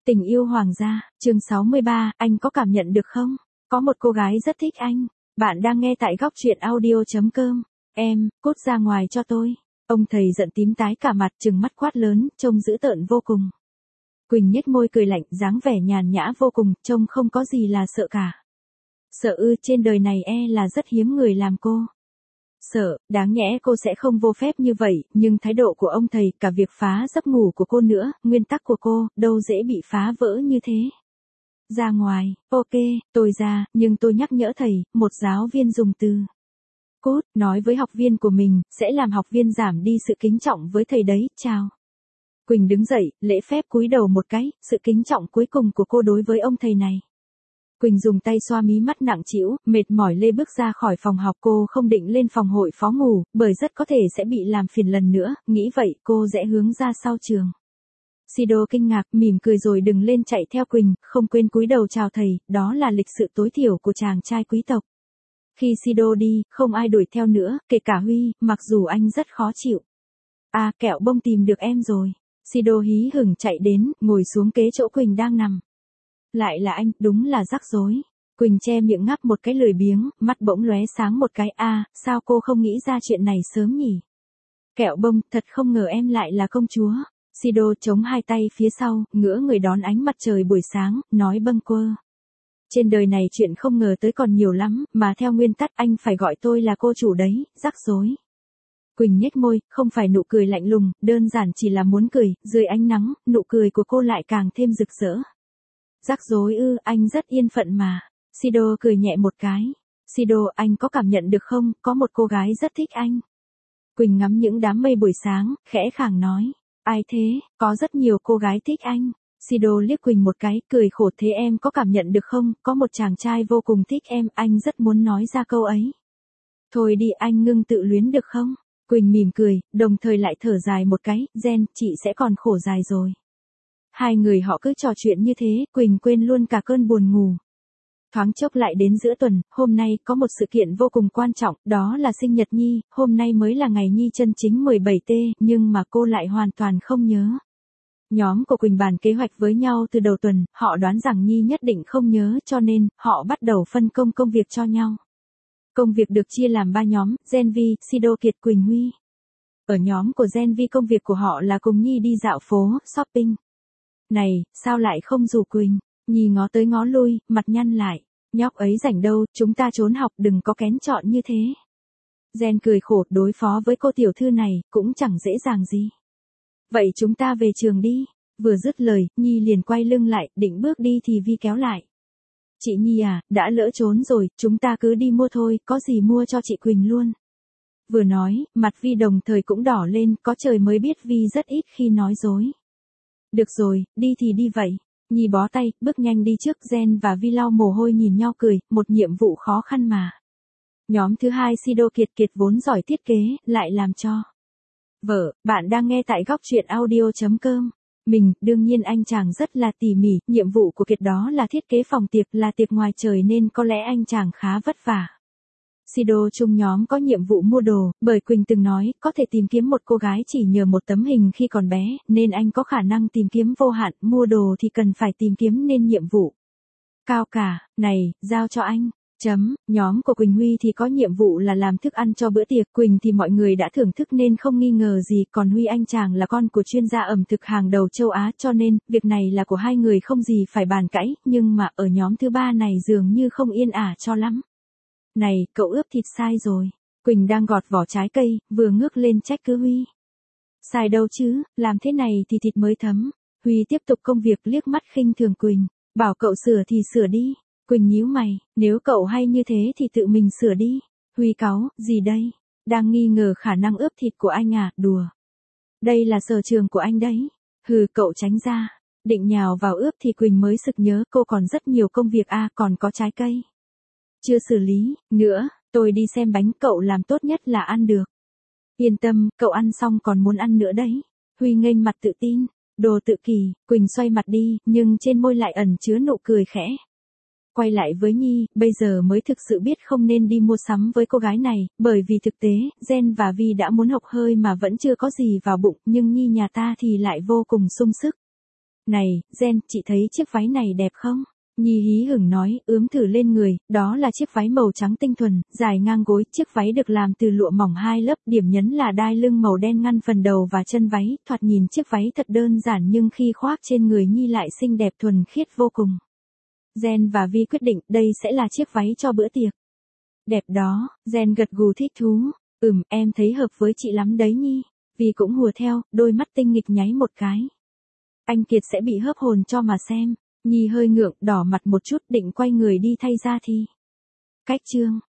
Tình yêu hoàng gia, chương 63, anh có cảm nhận được không? Có một cô gái rất thích anh. Bạn đang nghe tại góc truyện audio.com. Em, cút ra ngoài cho tôi. Ông thầy giận tím tái cả mặt, trừng mắt quát lớn, trông dữ tợn vô cùng. Quỳnh nhếch môi cười lạnh, dáng vẻ nhàn nhã vô cùng, trông không có gì là sợ cả. Sợ ư? Trên đời này là rất hiếm người làm cô. Sợ, đáng nhẽ cô sẽ không vô phép như vậy, nhưng thái độ của ông thầy, cả việc phá giấc ngủ của cô nữa, nguyên tắc của cô, đâu dễ bị phá vỡ như thế. Ra ngoài, ok, tôi ra, nhưng tôi nhắc nhở thầy, một giáo viên dùng từ cốt, nói với học viên của mình, sẽ làm học viên giảm đi sự kính trọng với thầy đấy, chào. Quỳnh đứng dậy, lễ phép cúi đầu một cái, sự kính trọng cuối cùng của cô đối với ông thầy này. Quỳnh dùng tay xoa mí mắt nặng trĩu, mệt mỏi lê bước ra khỏi phòng học. Cô không định lên phòng hội phó ngủ, bởi rất có thể sẽ bị làm phiền lần nữa, nghĩ vậy cô rẽ hướng ra sau trường. Sido kinh ngạc, mỉm cười rồi đứng lên chạy theo Quỳnh, không quên cúi đầu chào thầy, đó là lịch sự tối thiểu của chàng trai quý tộc. Khi Sido đi, không ai đuổi theo nữa, kể cả Huy, mặc dù anh rất khó chịu. À, kẹo bông tìm được em rồi. Sido hí hửng chạy đến, ngồi xuống kế chỗ Quỳnh đang nằm. Lại là anh, đúng là rắc rối. Quỳnh che miệng ngáp một cái lười biếng, mắt bỗng lóe sáng một cái. Sao cô không nghĩ ra chuyện này sớm nhỉ? Kẹo bông, thật không ngờ em lại là công chúa. Sido chống hai tay phía sau, ngửa người đón ánh mặt trời buổi sáng, nói bâng quơ. Trên đời này chuyện không ngờ tới còn nhiều lắm, mà theo nguyên tắc anh phải gọi tôi là cô chủ đấy, rắc rối. Quỳnh nhếch môi, không phải nụ cười lạnh lùng, đơn giản chỉ là muốn cười, dưới ánh nắng, nụ cười của cô lại càng thêm rực rỡ. Rắc rối ư? Anh rất yên phận mà. Sido cười nhẹ một cái. Sido, anh có cảm nhận được không, có một cô gái rất thích anh. Quỳnh ngắm những đám mây buổi sáng, khẽ khàng nói. Ai thế? Có rất nhiều cô gái thích anh. Sido liếc Quỳnh một cái, cười khổ. Thế em có cảm nhận được không, có một chàng trai vô cùng thích em, anh rất muốn nói ra câu ấy. Thôi đi, anh ngưng tự luyến được không? Quỳnh mỉm cười, đồng thời lại thở dài một cái, Gen, chị sẽ còn khổ dài rồi. Hai người họ cứ trò chuyện như thế, Quỳnh quên luôn cả cơn buồn ngủ. Thoáng chốc lại đến giữa tuần, hôm nay có một sự kiện vô cùng quan trọng, đó là sinh nhật Nhi, hôm nay mới là ngày Nhi chân chính 17T, nhưng mà cô lại hoàn toàn không nhớ. Nhóm của Quỳnh bàn kế hoạch với nhau từ đầu tuần, họ đoán rằng Nhi nhất định không nhớ, cho nên, họ bắt đầu phân công công việc cho nhau. Công việc được chia làm 3 nhóm, Gen V, Sido, Kiệt, Quỳnh, Huy. Ở nhóm của Gen V công việc của họ là cùng Nhi đi dạo phố, shopping. Này, sao lại không rủ Quỳnh? Nhi ngó tới ngó lui, mặt nhăn lại. Nhóc ấy rảnh đâu, chúng ta trốn học, đừng có kén chọn như thế. Gen cười khổ, đối phó với cô tiểu thư này, cũng chẳng dễ dàng gì. Vậy chúng ta về trường đi. Vừa dứt lời, Nhi liền quay lưng lại, định bước đi thì Vi kéo lại. Chị Nhi à, đã lỡ trốn rồi, chúng ta cứ đi mua thôi, có gì mua cho chị Quỳnh luôn. Vừa nói, mặt Vi đồng thời cũng đỏ lên, có trời mới biết Vi rất ít khi nói dối. Được rồi, đi thì đi vậy. Nhi bó tay, bước nhanh đi trước. Gen và Vi lau mồ hôi nhìn nhau cười, một nhiệm vụ khó khăn mà. Nhóm thứ hai Sido, Kiệt vốn giỏi thiết kế, lại làm cho vợ. Bạn đang nghe tại góc truyện audio.com. Đương nhiên anh chàng rất là tỉ mỉ, nhiệm vụ của Kiệt đó là thiết kế phòng tiệc, là tiệc ngoài trời nên có lẽ anh chàng khá vất vả. Sido chung nhóm có nhiệm vụ mua đồ, bởi Quỳnh từng nói, có thể tìm kiếm một cô gái chỉ nhờ một tấm hình khi còn bé, nên anh có khả năng tìm kiếm vô hạn, mua đồ thì cần phải tìm kiếm nên nhiệm vụ cao cả. Này, giao cho anh. Nhóm của Quỳnh Huy thì có nhiệm vụ là làm thức ăn cho bữa tiệc. Quỳnh thì mọi người đã thưởng thức nên không nghi ngờ gì, còn Huy anh chàng là con của chuyên gia ẩm thực hàng đầu châu Á, cho nên, việc này là của hai người không gì phải bàn cãi, nhưng mà ở nhóm thứ ba này dường như không yên ả cho lắm. Này, cậu ướp thịt sai rồi. Quỳnh đang gọt vỏ trái cây, vừa ngước lên trách cứ Huy. Sai đâu chứ, làm thế này thì thịt mới thấm. Huy tiếp tục công việc, liếc mắt khinh thường Quỳnh. Bảo cậu sửa thì sửa đi. Quỳnh nhíu mày, nếu cậu hay như thế thì tự mình sửa đi. Huy cáu, gì đây? Đang nghi ngờ khả năng ướp thịt của anh à, đùa. Đây là sở trường của anh đấy. Hừ, cậu tránh ra. Định nhào vào ướp thì Quỳnh mới sực nhớ cô còn rất nhiều công việc còn có trái cây. Chưa xử lý, nữa, tôi đi xem bánh cậu làm tốt nhất là ăn được. Yên tâm, cậu ăn xong còn muốn ăn nữa đấy. Huy nghênh mặt tự tin, đồ tự kỷ. Quỳnh xoay mặt đi, nhưng trên môi lại ẩn chứa nụ cười khẽ. Quay lại với Nhi, bây giờ mới thực sự biết không nên đi mua sắm với cô gái này, bởi vì thực tế, Gen và Vi đã muốn hộc hơi mà vẫn chưa có gì vào bụng, nhưng Nhi nhà ta thì lại vô cùng sung sức. Này, Gen, chị thấy chiếc váy này đẹp không? Nhi hí hửng nói, ướm thử lên người, đó là chiếc váy màu trắng tinh thuần, dài ngang gối, chiếc váy được làm từ lụa mỏng 2 lớp, điểm nhấn là đai lưng màu đen ngăn phần đầu và chân váy, thoạt nhìn chiếc váy thật đơn giản nhưng khi khoác trên người Nhi lại xinh đẹp thuần khiết vô cùng. Gen và Vi quyết định đây sẽ là chiếc váy cho bữa tiệc. Đẹp đó, Gen gật gù thích thú, em thấy hợp với chị lắm đấy Nhi. Vi cũng hùa theo, đôi mắt tinh nghịch nháy một cái. Anh Kiệt sẽ bị hớp hồn cho mà xem. Nhi hơi ngượng, đỏ mặt một chút định quay người đi thay ra thì. Cách chương